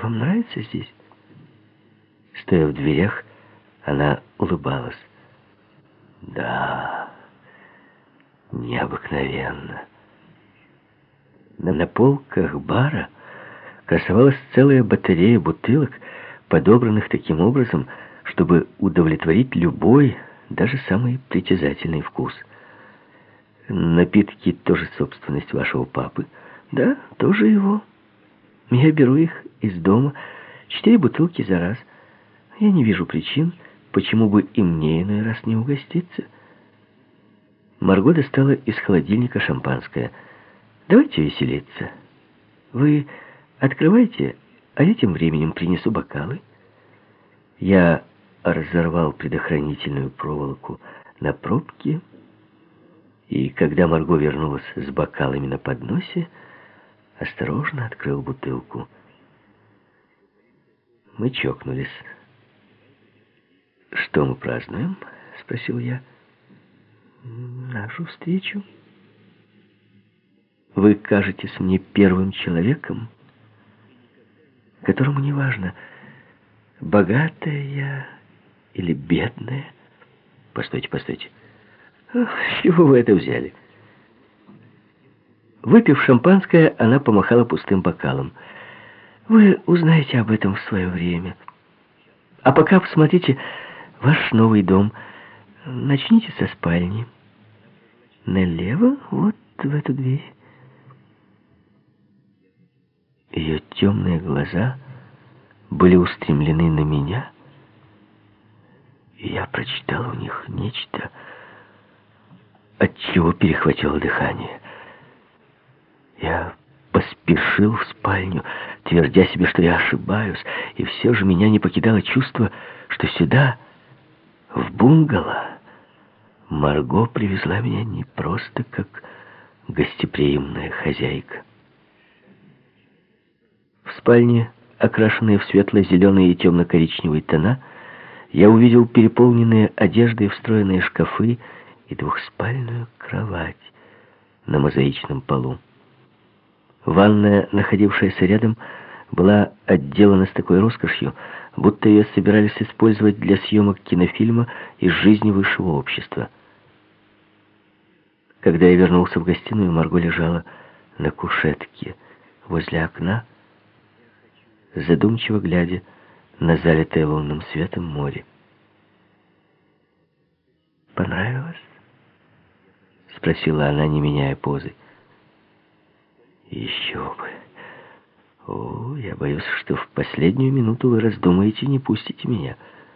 Вам нравится здесь?» Стоя в дверях, она улыбалась. «Да, необыкновенно». На полках бара красовалась целая батарея бутылок, подобранных таким образом, чтобы удовлетворить любой, даже самый притязательный вкус. «Напитки тоже собственность вашего папы?» «Да, тоже его. Я беру их из дома, 4 бутылки за раз. Я не вижу причин, почему бы и мне иной раз не угоститься». Марго достала из холодильника шампанское. «Давайте веселиться. Вы открывайте, а я тем временем принесу бокалы». Я разорвал предохранительную проволоку на пробке, и когда Марго вернулась с бокалами на подносе, осторожно открыл бутылку. Мы чокнулись. «Что мы празднуем?» — спросил я. «Нашу встречу. Вы кажетесь мне первым человеком, которому не важно, богатая я или бедная». «Постойте, постойте. С чего вы это взяли?» Выпив шампанское, она помахала пустым бокалом. «Вы узнаете об этом в свое время. А пока посмотрите ваш новый дом. Начните со спальни. Налево, вот в эту дверь». Ее темные глаза были устремлены на меня, и я прочитал в них нечто, от чего перехватило дыхание. Я поспешил в спальню, твердя себе, что я ошибаюсь, и все же меня не покидало чувство, что сюда, в бунгало, Марго привезла меня не просто как гостеприимная хозяйка. В спальне, окрашенные в светло-зеленые и темно-коричневые тона, я увидел переполненные одеждой встроенные шкафы и двухспальную кровать на мозаичном полу. Ванная, находившаяся рядом, была отделана с такой роскошью, будто ее собирались использовать для съемок кинофильма из жизни высшего общества. Когда я вернулся в гостиную, Марго лежала на кушетке возле окна, задумчиво глядя на залитое лунным светом море. «Понравилось?» — спросила она, не меняя позы. «Еще бы. О, я боюсь, что в последнюю минуту вы раздумаете, не пустите меня.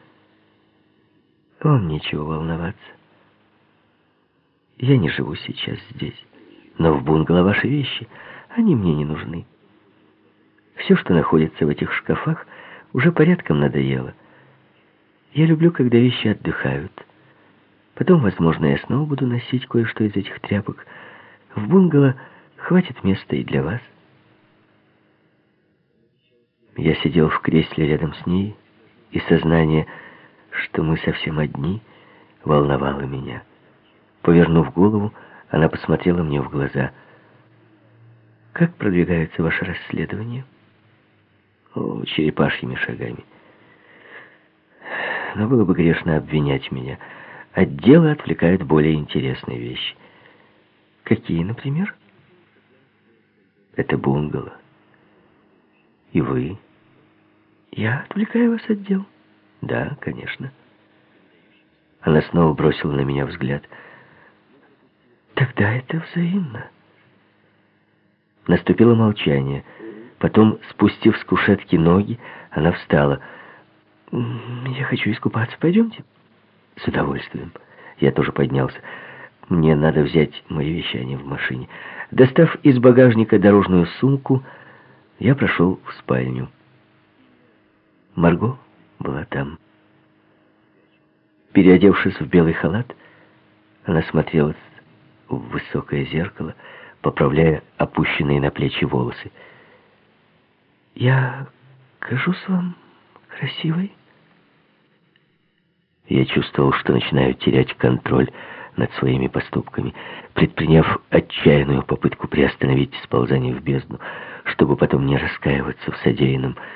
Вам нечего волноваться. Я не живу сейчас здесь, но в бунгало ваши вещи, они мне не нужны. Все, что находится в этих шкафах, уже порядком надоело. Я люблю, когда вещи отдыхают. Потом, возможно, я снова буду носить кое-что из этих тряпок. В бунгало хватит места и для вас». Я сидел в кресле рядом с ней, и сознание, что мы совсем одни, волновало меня. Повернув голову, она посмотрела мне в глаза. «Как продвигается ваше расследование?» «О, черепашьими шагами. Но было бы грешно обвинять меня. От дела отвлекают более интересные вещи». «Какие, например?» «Это бунгало. И вы?» «Я отвлекаю вас от дел?» «Да, конечно». Она снова бросила на меня взгляд. «Тогда это взаимно». Наступило молчание. Потом, спустив с кушетки ноги, она встала. «Я хочу искупаться. Пойдемте?» «С удовольствием». Я тоже поднялся. «Мне надо взять мои вещи, они в машине». Достав из багажника дорожную сумку, я прошел в спальню. Марго была там. Переодевшись в белый халат, она смотрелась в высокое зеркало, поправляя опущенные на плечи волосы. «Я кажусь вам красивой?» Я чувствовал, что начинаю терять контроль над своими поступками. Предприняв отчаянную попытку приостановить сползание в бездну, чтобы потом не раскаиваться в содеянном,